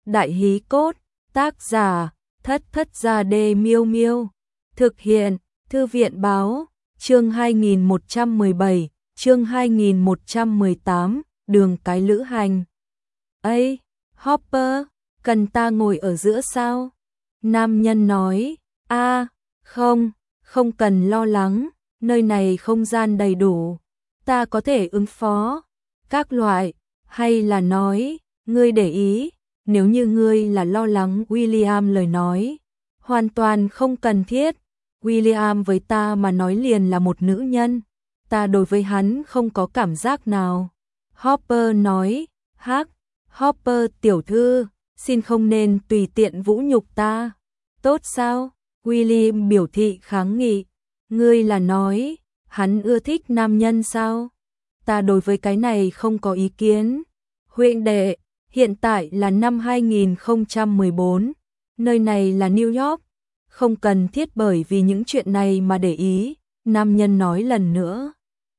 Đại hí cốt, tác giả, Thất Thất Gia Đê Miêu Miêu. Thực hiện, Thư viện báo, chương 2117, chương 2118, đường cái lữ hành. Ây, Hopper, cần ta ngồi ở giữa sao? Nam nhân nói, không cần lo lắng, nơi này không gian đầy đủ, ta có thể ứng phó. Các loại, hay là nói, ngươi để ý, nếu như ngươi là lo lắng William lời nói, hoàn toàn không cần thiết. William với ta mà nói liền là một nữ nhân, ta đối với hắn không có cảm giác nào. Hopper nói, Hopper tiểu thư, xin không nên tùy tiện vũ nhục ta. Tốt sao? William biểu thị kháng nghị. Ngươi là nói, hắn ưa thích nam nhân sao? Ta đối với cái này không có ý kiến. Huynh đệ, hiện tại là năm 2014, nơi này là New York, không cần thiết bởi vì những chuyện này mà để ý. Nam nhân nói lần nữa.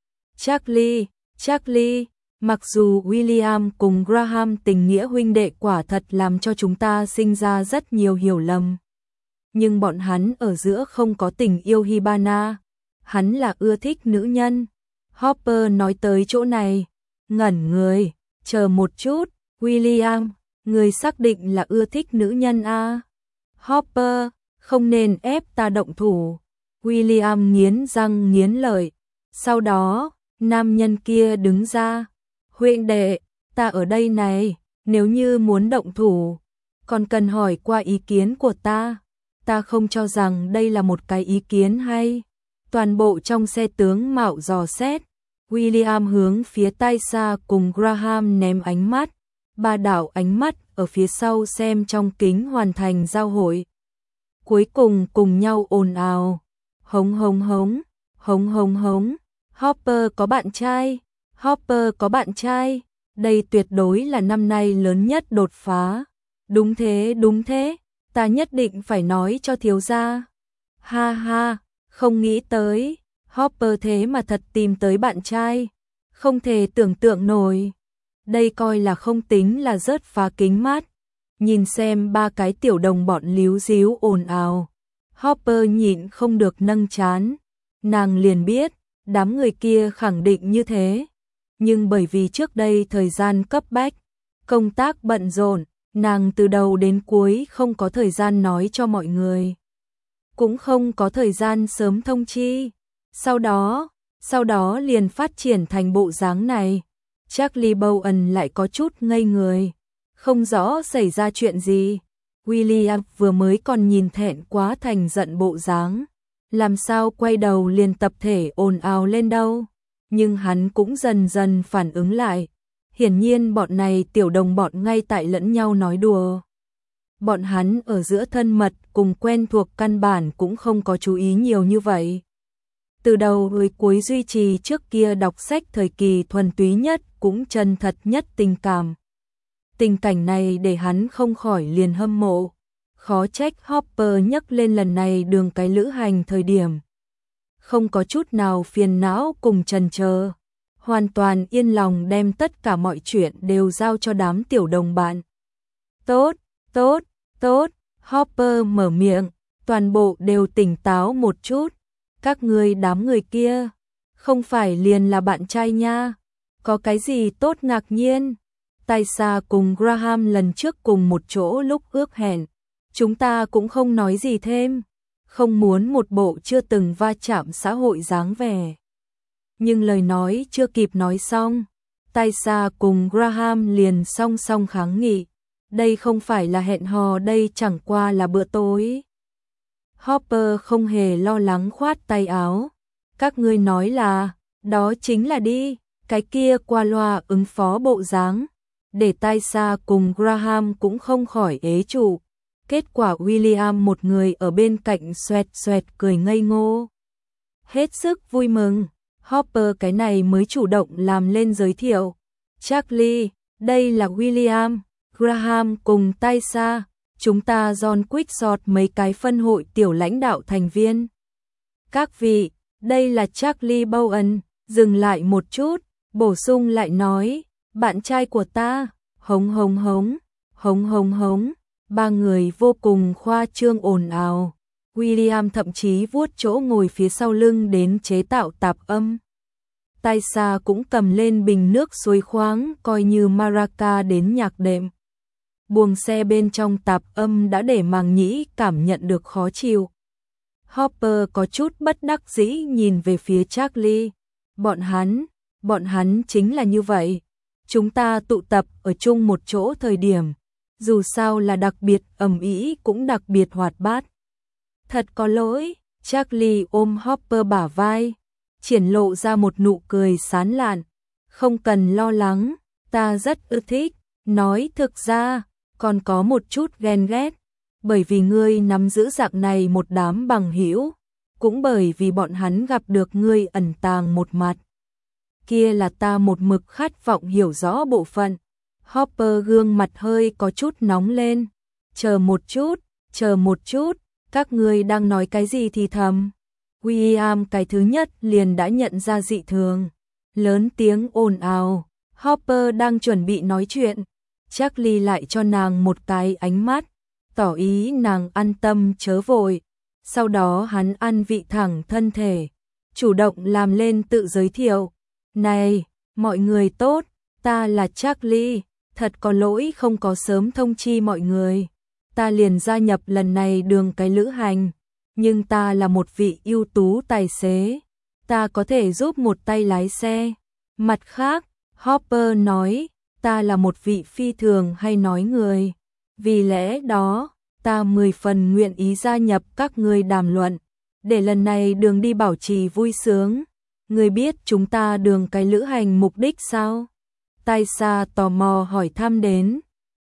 Charlie, mặc dù William cùng Graham tình nghĩa huynh đệ quả thật làm cho chúng ta sinh ra rất nhiều hiểu lầm. Nhưng bọn hắn ở giữa không có tình yêu Hibana, hắn là ưa thích nữ nhân. Hopper nói tới chỗ này, ngẩn người, chờ một chút, William, người xác định là ưa thích nữ nhân à? Hopper, không nên ép ta động thủ. William nghiến răng nghiến lợi. Sau đó, nam nhân kia đứng ra. Huynh đệ, ta ở đây này, nếu như muốn động thủ, còn cần hỏi qua ý kiến của ta. Ta không cho rằng đây là một cái ý kiến hay. Toàn bộ trong xe tướng mạo dò xét. William hướng phía Tysa cùng Graham ném ánh mắt. Ba đảo ánh mắt ở phía sau xem trong kính hoàn thành giao hội. Cuối cùng nhau ồn ào. Hống hống hống, hống hống hống. Hopper có bạn trai, Hopper có bạn trai. Đây tuyệt đối là năm nay lớn nhất đột phá. Đúng thế, ta nhất định phải nói cho thiếu gia. Ha, không nghĩ tới, Hopper thế mà thật tìm tới bạn trai. Không thể tưởng tượng nổi. Đây coi là không tính là rớt phá kính mát. Nhìn xem ba cái tiểu đồng bọn líu díu ồn ào. Hopper nhịn không được nâng trán. Nàng liền biết, đám người kia khẳng định như thế. Nhưng bởi vì trước đây thời gian cấp bách, công tác bận rộn, nàng từ đầu đến cuối không có thời gian nói cho mọi người. Cũng không có thời gian sớm thông chi. Sau đó liền phát triển thành bộ dáng này. Charlie Bowen lại có chút ngây người. Không rõ xảy ra chuyện gì. William vừa mới còn nhìn thẹn quá thành giận bộ dáng. Làm sao quay đầu liền tập thể ồn ào lên đâu. Nhưng hắn cũng dần dần phản ứng lại. Hiển nhiên bọn này tiểu đồng bọn ngay tại lẫn nhau nói đùa. Bọn hắn ở giữa thân mật cùng quen thuộc căn bản cũng không có chú ý nhiều như vậy. Từ đầu tới cuối duy trì trước kia đọc sách thời kỳ thuần túy nhất cũng chân thật nhất tình cảm. Tình cảnh này để hắn không khỏi liền hâm mộ. Khó trách Hopper nhắc lên lần này đường cái lữ hành thời điểm. Không có chút nào phiền não cùng chần chờ. Hoàn toàn yên lòng đem tất cả mọi chuyện đều giao cho đám tiểu đồng bạn. Tốt, Hopper mở miệng, toàn bộ đều tỉnh táo một chút. Các ngươi đám người kia, không phải liền là bạn trai nha, có cái gì tốt ngạc nhiên. Tysa cùng Graham lần trước cùng một chỗ lúc ước hẹn, chúng ta cũng không nói gì thêm, không muốn một bộ chưa từng va chạm xã hội dáng vẻ. Nhưng lời nói chưa kịp nói xong, Tysa cùng Graham liền song song kháng nghị. Đây không phải là hẹn hò, đây chẳng qua là bữa tối. Hopper không hề lo lắng khoát tay áo. Các ngươi nói là, đó chính là đi, cái kia qua loa ứng phó bộ dáng. Để Tysa cùng Graham cũng không khỏi ế trụ. Kết quả William một người ở bên cạnh xoẹt cười ngây ngô. Hết sức vui mừng, Hopper cái này mới chủ động làm lên giới thiệu. Charlie, đây là William, Graham cùng Tysa, chúng ta John Quickshot mấy cái phân hội tiểu lãnh đạo thành viên. Các vị, đây là Charlie Bowen, dừng lại một chút, bổ sung lại nói, bạn trai của ta, hống hống hống, Hống hống hống, ba người vô cùng khoa trương ồn ào. William thậm chí vuốt chỗ ngồi phía sau lưng đến chế tạo tạp âm. Taisa cũng cầm lên bình nước suối khoáng coi như maraca đến nhạc đệm. Buồng xe bên trong tạp âm đã để màng nhĩ cảm nhận được khó chịu. Hopper có chút bất đắc dĩ nhìn về phía Charlie. Bọn hắn chính là như vậy. Chúng ta tụ tập ở chung một chỗ thời điểm, dù sao là đặc biệt ầm ĩ cũng đặc biệt hoạt bát. Thật có lỗi, Charlie ôm Hopper bả vai, triển lộ ra một nụ cười sán lạn. Không cần lo lắng, ta rất ưa thích, nói thực ra, còn có một chút ghen ghét, bởi vì ngươi nắm giữ dạng này một đám bằng hữu, cũng bởi vì bọn hắn gặp được ngươi ẩn tàng một mặt. Kia là ta một mực khát vọng hiểu rõ bộ phận. Hopper gương mặt hơi có chút nóng lên. Chờ một chút, các ngươi đang nói cái gì thì thầm. William cái thứ nhất liền đã nhận ra dị thường. Lớn tiếng ồn ào. Hopper đang chuẩn bị nói chuyện. Charlie lại cho nàng một cái ánh mắt, tỏ ý nàng an tâm chớ vội. Sau đó hắn ăn vị thẳng thân thể, chủ động làm lên tự giới thiệu. Này, mọi người tốt, ta là Charlie, thật có lỗi không có sớm thông chi mọi người. Ta liền gia nhập lần này đường cái lữ hành, nhưng ta là một vị ưu tú tài xế, ta có thể giúp một tay lái xe. Mặt khác, Hopper nói, ta là một vị phi thường hay nói người, vì lẽ đó, ta 10 phần nguyện ý gia nhập các ngươi đàm luận, để lần này đường đi bảo trì vui sướng. Ngươi biết chúng ta đường cái lữ hành mục đích sao? Taisa tò mò hỏi thăm đến.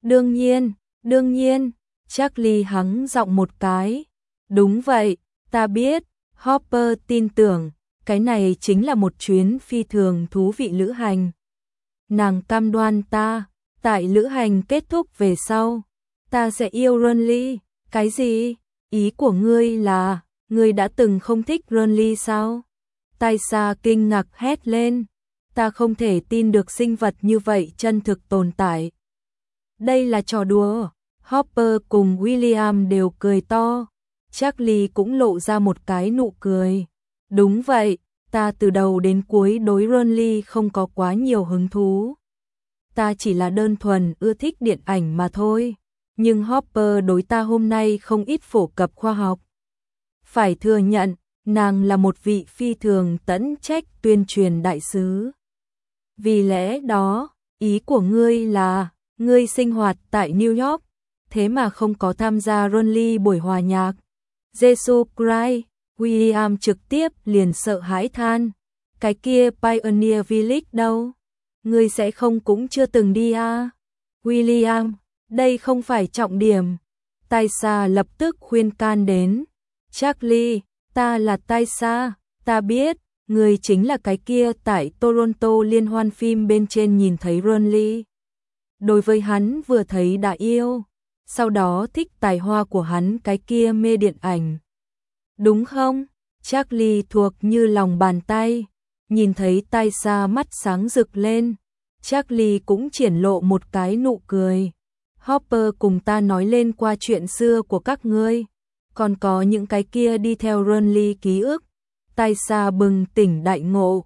Đương nhiên, Charlie hắng giọng một cái. Đúng vậy, ta biết. Hopper tin tưởng, cái này chính là một chuyến phi thường thú vị lữ hành. Nàng cam đoan ta, tại lữ hành kết thúc về sau, ta sẽ yêu Ronly. Cái gì? Ý của ngươi là, ngươi đã từng không thích Ronly sao? Taisa kinh ngạc hét lên, ta không thể tin được sinh vật như vậy chân thực tồn tại. Đây là trò đùa. Hopper cùng William đều cười to, Charlie cũng lộ ra một cái nụ cười. Đúng vậy, ta từ đầu đến cuối đối Ronly không có quá nhiều hứng thú. Ta chỉ là đơn thuần ưa thích điện ảnh mà thôi, nhưng Hopper đối ta hôm nay không ít phổ cập khoa học. Phải thừa nhận, nàng là một vị phi thường tận trách tuyên truyền đại sứ. Vì lẽ đó, ý của ngươi là, ngươi sinh hoạt tại New York, thế mà không có tham gia Ronly buổi hòa nhạc. Jesus Christ, William trực tiếp liền sợ hãi than. Cái kia Pioneer Village đâu? Ngươi sẽ không cũng chưa từng đi à? William, đây không phải trọng điểm. Taisa lập tức khuyên can đến. Charlie, ta là Taisa, ta biết, người chính là cái kia tại Toronto liên hoan phim bên trên nhìn thấy Ronly. Đối với hắn vừa thấy đã yêu, sau đó thích tài hoa của hắn cái kia mê điện ảnh. Đúng không? Charlie thuộc như lòng bàn tay, nhìn thấy Taisa mắt sáng rực lên, Charlie cũng triển lộ một cái nụ cười. Hopper cùng ta nói lên qua chuyện xưa của các ngươi, còn có những cái kia đi theo Ronly ký ức. Taisa bừng tỉnh đại ngộ.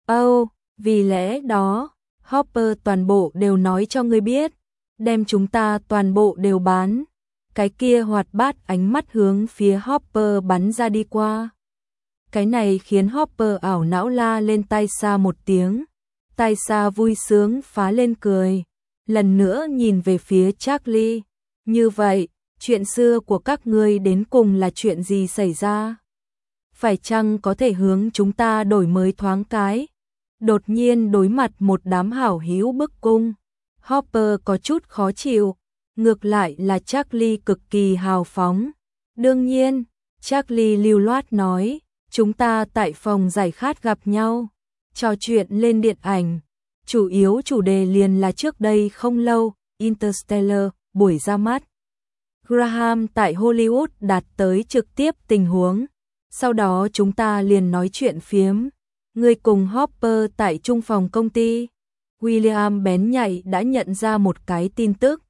Vì lẽ đó, Hopper toàn bộ đều nói cho ngươi biết, đem chúng ta toàn bộ đều bán. Cái kia hoạt bát ánh mắt hướng phía Hopper bắn ra đi qua. Cái này khiến Hopper ảo não la lên Taisa một tiếng. Taisa vui sướng phá lên cười, lần nữa nhìn về phía Charlie. Như vậy, chuyện xưa của các ngươi đến cùng là chuyện gì xảy ra? Phải chăng có thể hướng chúng ta đổi mới thoáng cái? Đột nhiên đối mặt một đám hảo hữu bức cung, Hopper có chút khó chịu, ngược lại là Charlie cực kỳ hào phóng. Đương nhiên, Charlie lưu loát nói, chúng ta tại phòng giải khát gặp nhau, trò chuyện lên điện ảnh. Chủ yếu chủ đề liền là trước đây không lâu, Interstellar, buổi ra mắt. Graham tại Hollywood đạt tới trực tiếp tình huống. Sau đó chúng ta liền nói chuyện phiếm. Người cùng Hopper tại chung phòng công ty. William bén nhạy đã nhận ra một cái tin tức.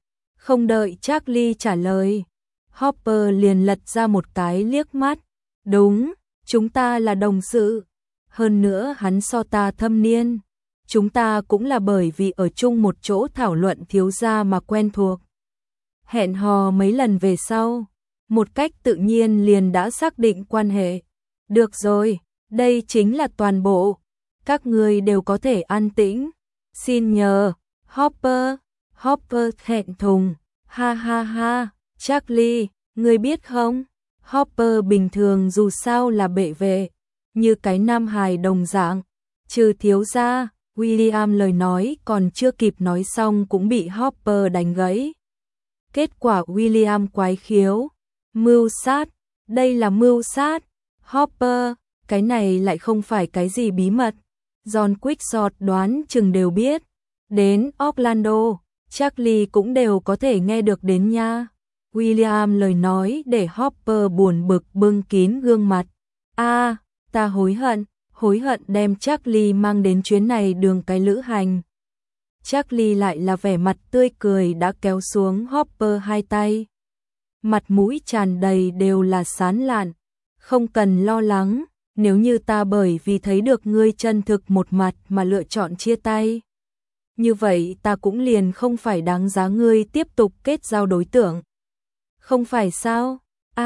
Không đợi Charlie trả lời, Hopper liền lật ra một cái liếc mắt. Đúng, chúng ta là đồng sự. Hơn nữa hắn so ta thâm niên. Chúng ta cũng là bởi vì ở chung một chỗ thảo luận thiếu gia mà quen thuộc. Hẹn hò mấy lần về sau, một cách tự nhiên liền đã xác định quan hệ. Được rồi, đây chính là toàn bộ. Các ngươi đều có thể an tĩnh. Xin nhờ, Hopper. Hopper thẹn thùng. Ha ha ha, Charlie, ngươi biết không? Hopper bình thường dù sao là bệ vệ, như cái nam hài đồng dạng. Trừ thiếu gia, William lời nói còn chưa kịp nói xong cũng bị Hopper đánh gãy. Kết quả William quái khiếu. Mưu sát, đây là mưu sát. Hopper, cái này lại không phải cái gì bí mật. John Quickshot đoán chừng đều biết. Đến Orlando, Charlie cũng đều có thể nghe được đến nha. William lời nói để Hopper buồn bực bưng kín gương mặt. Ta hối hận đem Charlie mang đến chuyến này đường cái lữ hành. Charlie lại là vẻ mặt tươi cười đã kéo xuống Hopper hai tay. Mặt mũi tràn đầy đều là sán lạn. Không cần lo lắng, nếu như ta bởi vì thấy được ngươi chân thực một mặt mà lựa chọn chia tay. Như vậy ta cũng liền không phải đáng giá ngươi tiếp tục kết giao đối tượng. Không phải sao?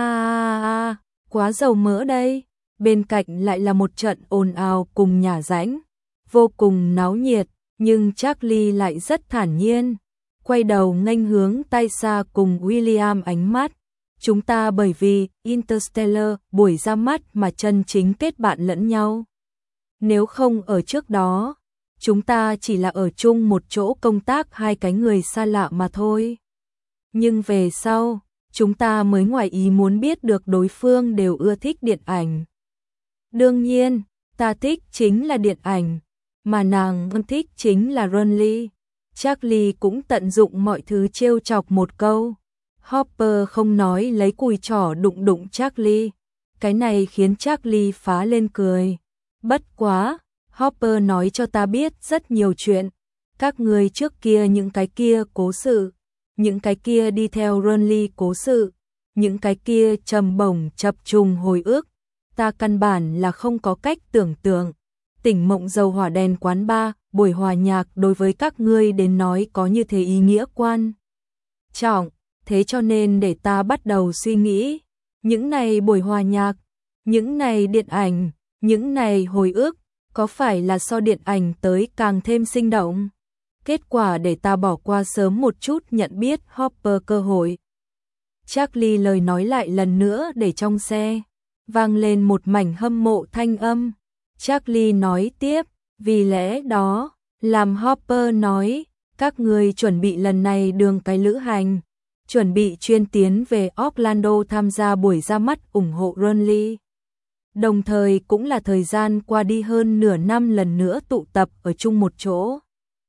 Quá dầu mỡ đây. Bên cạnh lại là một trận ồn ào cùng nhả rãnh, vô cùng náo nhiệt, nhưng Charlie lại rất thản nhiên, quay đầu nghênh hướng tay xa cùng William ánh mắt. Chúng ta bởi vì Interstellar buổi ra mắt mà chân chính kết bạn lẫn nhau. Nếu không ở trước đó, chúng ta chỉ là ở chung một chỗ công tác hai cái người xa lạ mà thôi. Nhưng về sau, chúng ta mới ngoài ý muốn biết được đối phương đều ưa thích điện ảnh. Đương nhiên, ta thích chính là điện ảnh, mà nàng thích chính là Ronly. Charlie cũng tận dụng mọi thứ trêu chọc một câu. Hopper không nói lấy cùi trỏ đụng đụng Charlie. Cái này khiến Charlie phá lên cười. Bất quá, Hopper nói cho ta biết rất nhiều chuyện. Các người trước kia những cái kia cố sự, những cái kia đi theo Ronly cố sự, những cái kia trầm bổng chập trùng hồi ức. Ta căn bản là không có cách tưởng tượng. Tỉnh mộng dầu hỏa đèn quán bar, buổi hòa nhạc đối với các ngươi đến nói có như thế ý nghĩa quan trọng. Thế cho nên để ta bắt đầu suy nghĩ, những này buổi hòa nhạc, những này điện ảnh, những này hồi ức, có phải là so điện ảnh tới càng thêm sinh động? Kết quả để ta bỏ qua sớm một chút nhận biết Hopper cơ hội. Charlie lời nói lại lần nữa để trong xe vang lên một mảnh hâm mộ thanh âm. Charlie nói tiếp, vì lẽ đó, làm Hopper nói, các người chuẩn bị lần này đường cái lữ hành, chuẩn bị chuyên tiến về Orlando tham gia buổi ra mắt ủng hộ Ronly. Đồng thời cũng là thời gian qua đi hơn nửa năm lần nữa tụ tập ở chung một chỗ.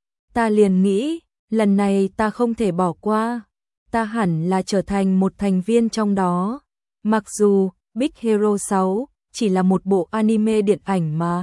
Ta liền nghĩ, lần này ta không thể bỏ qua, ta hẳn là trở thành một thành viên trong đó. Mặc dù Big Hero 6 chỉ là một bộ anime điện ảnh mà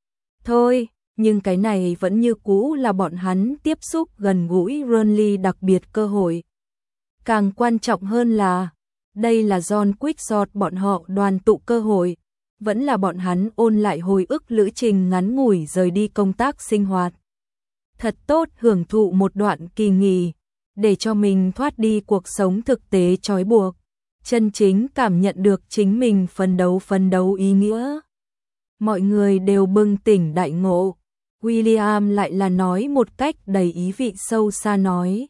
thôi, nhưng cái này vẫn như cũ là bọn hắn tiếp xúc gần gũi Ronly đặc biệt cơ hội. Càng quan trọng hơn là, đây là John Quickshot bọn họ đoàn tụ cơ hội, vẫn là bọn hắn ôn lại hồi ức lữ trình ngắn ngủi rời đi công tác sinh hoạt. Thật tốt hưởng thụ một đoạn kỳ nghỉ, để cho mình thoát đi cuộc sống thực tế trói buộc, chân chính cảm nhận được chính mình phấn đấu ý nghĩa. Mọi người đều bừng tỉnh đại ngộ. William lại là nói một cách đầy ý vị sâu xa nói.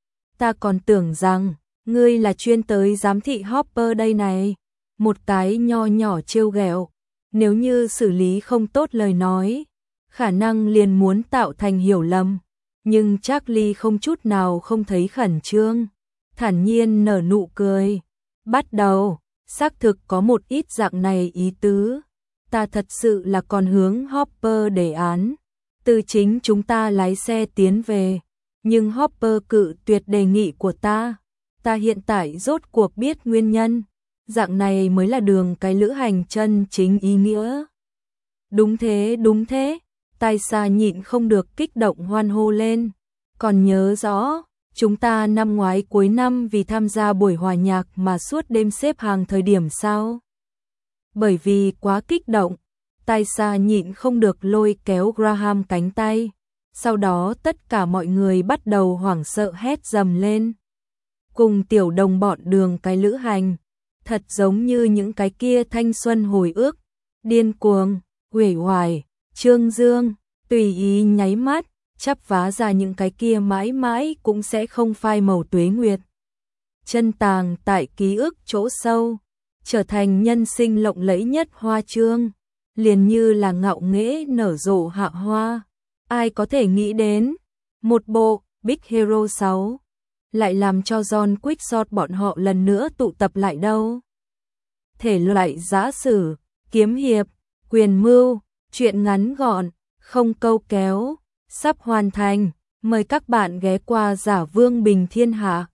Ta còn tưởng rằng, ngươi là chuyên tới giám thị Hopper đây này. Một cái nho nhỏ trêu ghẹo, nếu như xử lý không tốt lời nói, khả năng liền muốn tạo thành hiểu lầm. Nhưng Charlie không chút nào không thấy khẩn trương, thản nhiên nở nụ cười. Bắt đầu, xác thực có một ít dạng này ý tứ. Ta thật sự là còn hướng Hopper đề án, từ chính chúng ta lái xe tiến về. Nhưng Hopper cự tuyệt đề nghị của ta. Ta hiện tại rốt cuộc biết nguyên nhân. Dạng này mới là đường cái lữ hành chân chính ý nghĩa. Đúng thế. Tai xa nhịn không được kích động hoan hô lên. Còn nhớ rõ, Chúng ta năm ngoái cuối năm vì tham gia buổi hòa nhạc mà suốt đêm xếp hàng thời điểm sao? Bởi vì quá kích động, Taisa nhịn không được lôi kéo Graham cánh tay. Sau đó tất cả mọi người bắt đầu hoảng sợ hét dầm lên. Cùng tiểu đồng bọn đường cái lữ hành, thật giống như những cái kia thanh xuân hồi ức, điên cuồng, uể oải, trương dương, tùy ý nháy mắt, chắp vá ra những cái kia mãi mãi cũng sẽ không phai màu tuế nguyệt. Chân tàng tại ký ức chỗ sâu, trở thành nhân sinh lộng lẫy nhất hoa chương, liền như là ngạo nghễ nở rộ hạ hoa. Ai có thể nghĩ đến, một bộ Big Hero 6 lại làm cho John Quickshot bọn họ lần nữa tụ tập lại đâu. Thể loại giã sử, kiếm hiệp, quyền mưu, truyện ngắn gọn, không câu kéo, sắp hoàn thành. Mời các bạn ghé qua Giả Vương Bình Thiên Hạ.